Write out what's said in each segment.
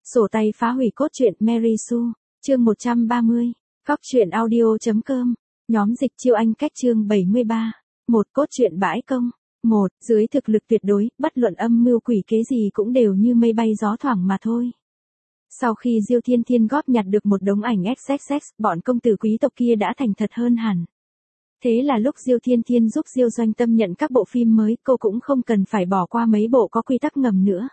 Sổ tay phá hủy cốt truyện Mary Sue, chương 130, Góc truyện audio.com, nhóm dịch chiêu anh cách chương 73, một cốt truyện bãi công, một, dưới thực lực tuyệt đối, bất luận âm mưu quỷ kế gì cũng đều như mây bay gió thoảng mà thôi. Sau khi Diêu Thiên Thiên góp nhặt được một đống ảnh XXX, bọn công tử quý tộc kia đã thành thật hơn hẳn. Thế là lúc Diêu Thiên Thiên giúp Diêu Doanh Tâm nhận các bộ phim mới, cô cũng không cần phải bỏ qua mấy bộ có quy tắc ngầm nữa.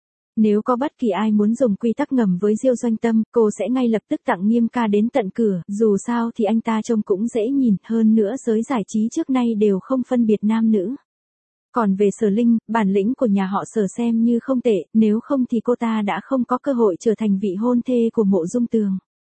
Nếu có bất kỳ ai muốn dùng quy tắc ngầm với Diêu Doanh Tâm, cô sẽ ngay lập tức tặng Nghiêm ca đến tận cửa, dù sao thì anh ta trông cũng dễ nhìn, hơn nữa giới giải trí trước nay đều không phân biệt nam nữ. Còn về Sở Linh, bản lĩnh của nhà họ Sở xem như không tệ, nếu không thì cô ta đã không có cơ hội trở thành vị hôn thê của Mộ Dung Tường.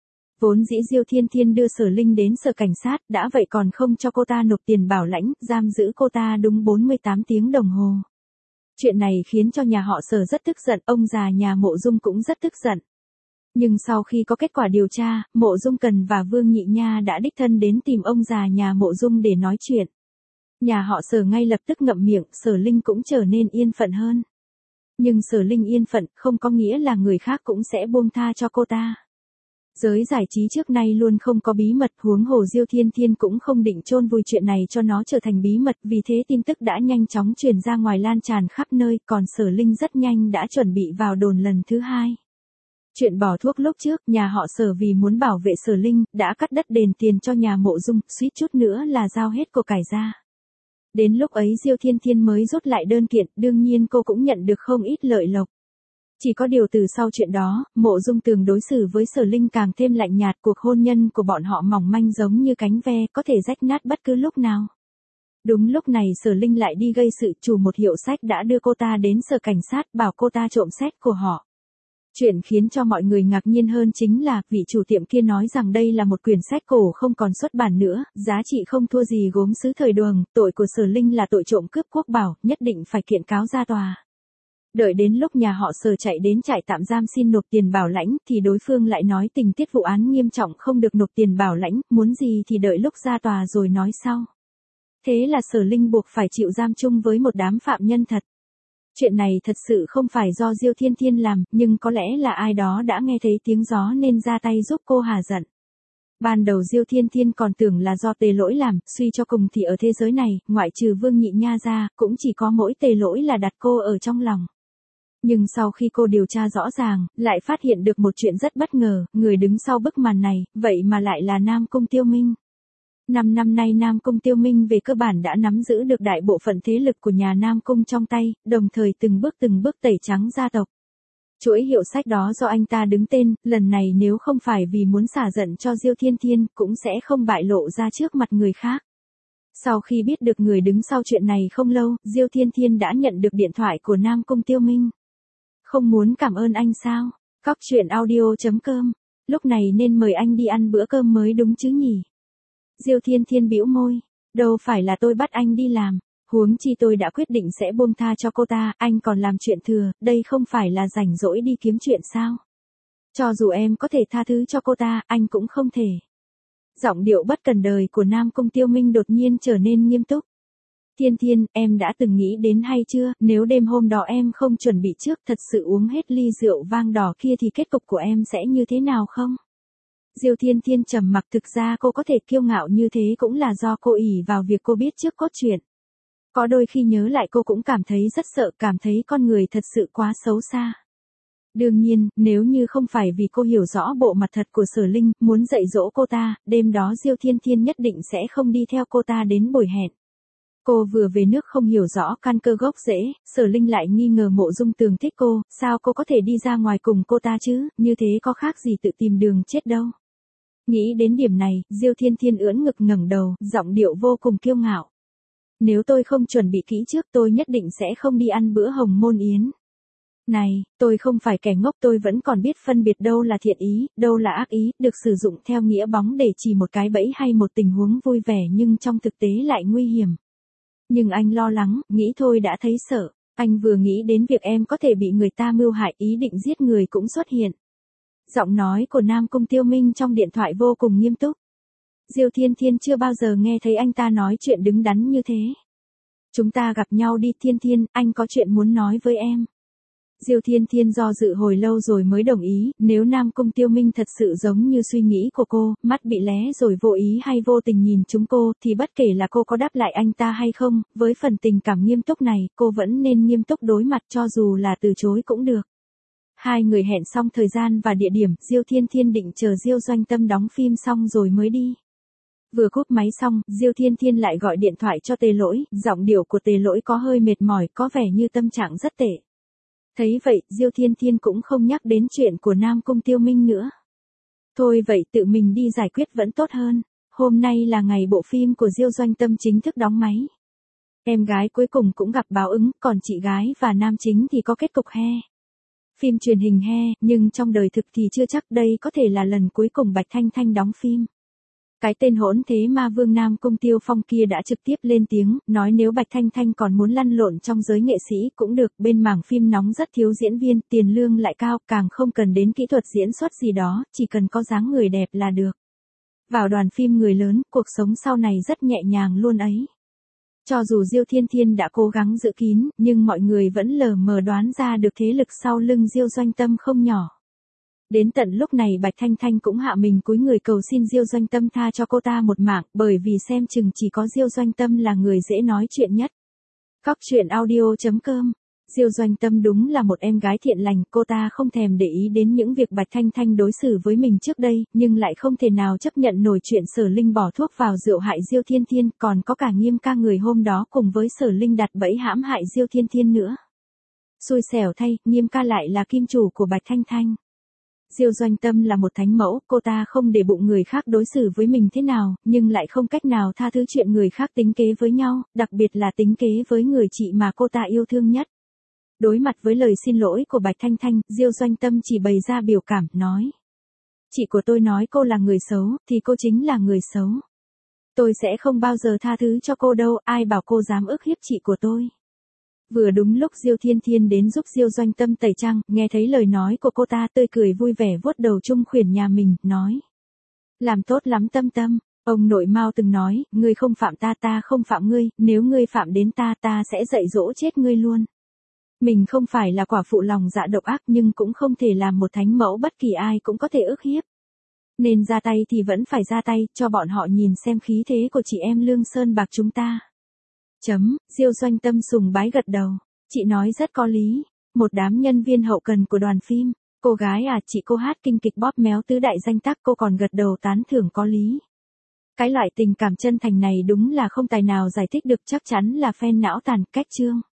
Vốn dĩ Diêu Thiên Thiên đưa Sở Linh đến sở cảnh sát, đã vậy còn không cho cô ta nộp tiền bảo lãnh, giam giữ cô ta đúng 48 tiếng đồng hồ. Chuyện này khiến cho nhà họ Sở rất tức giận, ông già nhà Mộ Dung cũng rất tức giận. Nhưng sau khi có kết quả điều tra, Mộ Dung Cần và Vương Nhị Nha đã đích thân đến tìm ông già nhà Mộ Dung để nói chuyện. Nhà họ Sở ngay lập tức ngậm miệng, Sở Linh cũng trở nên yên phận hơn. Nhưng Sở Linh yên phận không có nghĩa là người khác cũng sẽ buông tha cho cô ta. Giới giải trí trước nay luôn không có bí mật, huống hồ Diêu Thiên Thiên cũng không định chôn vùi chuyện này cho nó trở thành bí mật, vì thế tin tức đã nhanh chóng truyền ra ngoài lan tràn khắp nơi, còn Sở Linh rất nhanh đã chuẩn bị vào đồn lần thứ hai. Chuyện bỏ thuốc lúc trước, nhà họ Sở vì muốn bảo vệ Sở Linh, đã cắt đất đền tiền cho nhà Mộ Dung, suýt chút nữa là giao hết của cải ra. Đến lúc ấy Diêu Thiên Thiên mới rút lại đơn kiện, đương nhiên cô cũng nhận được không ít lợi lộc. Chỉ có điều từ sau chuyện đó, Mộ Dung Tường đối xử với Sở Linh càng thêm lạnh nhạt, cuộc hôn nhân của bọn họ mỏng manh giống như cánh ve, có thể rách nát bất cứ lúc nào. Đúng lúc này Sở Linh lại đi gây sự, chủ một hiệu sách đã đưa cô ta đến sở cảnh sát, bảo cô ta trộm sách của họ. Chuyện khiến cho mọi người ngạc nhiên hơn chính là, vị chủ tiệm kia nói rằng đây là một quyển sách cổ không còn xuất bản nữa, giá trị không thua gì gốm sứ thời Đường, tội của Sở Linh là tội trộm cướp quốc bảo, nhất định phải kiện cáo ra tòa. Đợi đến lúc nhà họ Sở chạy đến trại tạm giam xin nộp tiền bảo lãnh, thì đối phương lại nói tình tiết vụ án nghiêm trọng không được nộp tiền bảo lãnh, muốn gì thì đợi lúc ra tòa rồi nói sau. Thế là Sở Linh buộc phải chịu giam chung với một đám phạm nhân thật. Chuyện này thật sự không phải do Diêu Thiên Thiên làm, nhưng có lẽ là ai đó đã nghe thấy tiếng gió nên ra tay giúp cô hả giận. Ban đầu Diêu Thiên Thiên còn tưởng là do Tề Lỗi làm, suy cho cùng thì ở thế giới này, ngoại trừ Vương Nhị Nha ra, cũng chỉ có mỗi Tề Lỗi là đặt cô ở trong lòng. Nhưng sau khi cô điều tra rõ ràng, lại phát hiện được một chuyện rất bất ngờ, người đứng sau bức màn này, vậy mà lại là Nam Cung Tiêu Minh. 5 năm nay Nam Cung Tiêu Minh về cơ bản đã nắm giữ được đại bộ phận thế lực của nhà Nam Cung trong tay, đồng thời từng bước tẩy trắng gia tộc. Chuỗi hiệu sách đó do anh ta đứng tên, lần này nếu không phải vì muốn xả giận cho Diêu Thiên Thiên, cũng sẽ không bại lộ ra trước mặt người khác. Sau khi biết được người đứng sau chuyện này không lâu, Diêu Thiên Thiên đã nhận được điện thoại của Nam Cung Tiêu Minh. Không muốn cảm ơn anh sao? Góc truyện audio.com, lúc này nên mời anh đi ăn bữa cơm mới đúng chứ nhỉ? Diêu Thiên Thiên bĩu môi, đâu phải là tôi bắt anh đi làm, huống chi tôi đã quyết định sẽ buông tha cho cô ta, anh còn làm chuyện thừa, đây không phải là rảnh rỗi đi kiếm chuyện sao? Cho dù em có thể tha thứ cho cô ta, anh cũng không thể. Giọng điệu bất cần đời của Nam Cung Tiêu Minh đột nhiên trở nên nghiêm túc. Thiên Thiên, em đã từng nghĩ đến hay chưa, nếu đêm hôm đó em không chuẩn bị trước, thật sự uống hết ly rượu vang đỏ kia thì kết cục của em sẽ như thế nào không? Diêu Thiên Thiên trầm mặc, thực ra cô có thể kiêu ngạo như thế cũng là do cô ỷ vào việc cô biết trước cốt truyện. Có đôi khi nhớ lại cô cũng cảm thấy rất sợ, cảm thấy con người thật sự quá xấu xa. Đương nhiên, nếu như không phải vì cô hiểu rõ bộ mặt thật của Sở Linh, muốn dạy dỗ cô ta, đêm đó Diêu Thiên Thiên nhất định sẽ không đi theo cô ta đến buổi hẹn. Cô vừa về nước không hiểu rõ căn cơ gốc rễ, Sở Linh lại nghi ngờ Mộ Dung Tường thích cô, sao cô có thể đi ra ngoài cùng cô ta chứ, như thế có khác gì tự tìm đường chết đâu. Nghĩ đến điểm này, Diêu Thiên Thiên ưỡn ngực ngẩng đầu, giọng điệu vô cùng kiêu ngạo. Nếu tôi không chuẩn bị kỹ trước tôi nhất định sẽ không đi ăn bữa hồng môn yến. Này, tôi không phải kẻ ngốc, tôi vẫn còn biết phân biệt đâu là thiện ý, đâu là ác ý, được sử dụng theo nghĩa bóng để chỉ một cái bẫy hay một tình huống vui vẻ nhưng trong thực tế lại nguy hiểm. Nhưng anh lo lắng, nghĩ thôi đã thấy sợ, anh vừa nghĩ đến việc em có thể bị người ta mưu hại, ý định giết người cũng xuất hiện. Giọng nói của Nam Cung Tiêu Minh trong điện thoại vô cùng nghiêm túc. Diêu Thiên Thiên chưa bao giờ nghe thấy anh ta nói chuyện đứng đắn như thế. Chúng ta gặp nhau đi Thiên Thiên, anh có chuyện muốn nói với em. Diêu Thiên Thiên do dự hồi lâu rồi mới đồng ý, nếu Nam Cung Tiêu Minh thật sự giống như suy nghĩ của cô, mắt bị lé rồi vô ý hay vô tình nhìn chúng cô, thì bất kể là cô có đáp lại anh ta hay không, với phần tình cảm nghiêm túc này, cô vẫn nên nghiêm túc đối mặt cho dù là từ chối cũng được. Hai người hẹn xong thời gian và địa điểm, Diêu Thiên Thiên định chờ Diêu Doanh Tâm đóng phim xong rồi mới đi. Vừa cúp máy xong, Diêu Thiên Thiên lại gọi điện thoại cho Tề Lỗi, giọng điệu của Tề Lỗi có hơi mệt mỏi, có vẻ như tâm trạng rất tệ. Thấy vậy, Diêu Thiên Thiên cũng không nhắc đến chuyện của Nam Cung Tiêu Minh nữa. Thôi vậy tự mình đi giải quyết vẫn tốt hơn. Hôm nay là ngày bộ phim của Diêu Doanh Tâm chính thức đóng máy. Em gái cuối cùng cũng gặp báo ứng, còn chị gái và nam chính thì có kết cục he. Phim truyền hình he, nhưng trong đời thực thì chưa chắc đây có thể là lần cuối cùng Bạch Thanh Thanh đóng phim. Cái tên hỗn thế ma vương Nam Cung Tiêu Phong kia đã trực tiếp lên tiếng, nói nếu Bạch Thanh Thanh còn muốn lăn lộn trong giới nghệ sĩ cũng được, bên mảng phim nóng rất thiếu diễn viên, tiền lương lại cao, càng không cần đến kỹ thuật diễn xuất gì đó, chỉ cần có dáng người đẹp là được. Vào đoàn phim người lớn, cuộc sống sau này rất nhẹ nhàng luôn ấy. Cho dù Diêu Thiên Thiên đã cố gắng giữ kín, nhưng mọi người vẫn lờ mờ đoán ra được thế lực sau lưng Diêu Doanh Tâm không nhỏ. Đến tận lúc này Bạch Thanh Thanh cũng hạ mình cúi người cầu xin Diêu Doanh Tâm tha cho cô ta một mạng, bởi vì xem chừng chỉ có Diêu Doanh Tâm là người dễ nói chuyện nhất. Cóc truyện audio.com. Diêu Doanh Tâm đúng là một em gái thiện lành, cô ta không thèm để ý đến những việc Bạch Thanh Thanh đối xử với mình trước đây, nhưng lại không thể nào chấp nhận nổi chuyện Sở Linh bỏ thuốc vào rượu hại Diêu Thiên Thiên, còn có cả Nghiêm ca người hôm đó cùng với Sở Linh đặt bẫy hãm hại Diêu Thiên Thiên nữa. Xui xẻo thay, Nghiêm ca lại là kim chủ của Bạch Thanh Thanh. Diêu Doanh Tâm là một thánh mẫu, cô ta không để bụng người khác đối xử với mình thế nào, nhưng lại không cách nào tha thứ chuyện người khác tính kế với nhau, đặc biệt là tính kế với người chị mà cô ta yêu thương nhất. Đối mặt với lời xin lỗi của Bạch Thanh Thanh, Diêu Doanh Tâm chỉ bày ra biểu cảm, nói. Chị của tôi nói cô là người xấu, thì cô chính là người xấu. Tôi sẽ không bao giờ tha thứ cho cô đâu, ai bảo cô dám ức hiếp chị của tôi. Vừa đúng lúc Diêu Thiên Thiên đến giúp Diêu Doanh Tâm tẩy trang, nghe thấy lời nói của cô ta tươi cười vui vẻ vuốt đầu Trung Khuyển nhà mình, nói. Làm tốt lắm Tâm Tâm, ông nội Mao từng nói, ngươi không phạm ta ta không phạm ngươi, nếu ngươi phạm đến ta ta sẽ dạy dỗ chết ngươi luôn. Mình không phải là quả phụ lòng dạ độc ác nhưng cũng không thể làm một thánh mẫu bất kỳ ai cũng có thể ức hiếp. Nên ra tay thì vẫn phải ra tay, cho bọn họ nhìn xem khí thế của chị em Lương Sơn Bạc chúng ta. Diêu Doanh Tâm sùng bái gật đầu. Chị nói rất có lý. Một đám nhân viên hậu cần của đoàn phim. Cô gái à, chị cô hát kinh kịch bóp méo tứ đại danh tác cô còn gật đầu tán thưởng có lý. Cái loại tình cảm chân thành này đúng là không tài nào giải thích được, chắc chắn là fan não tàn cách chương.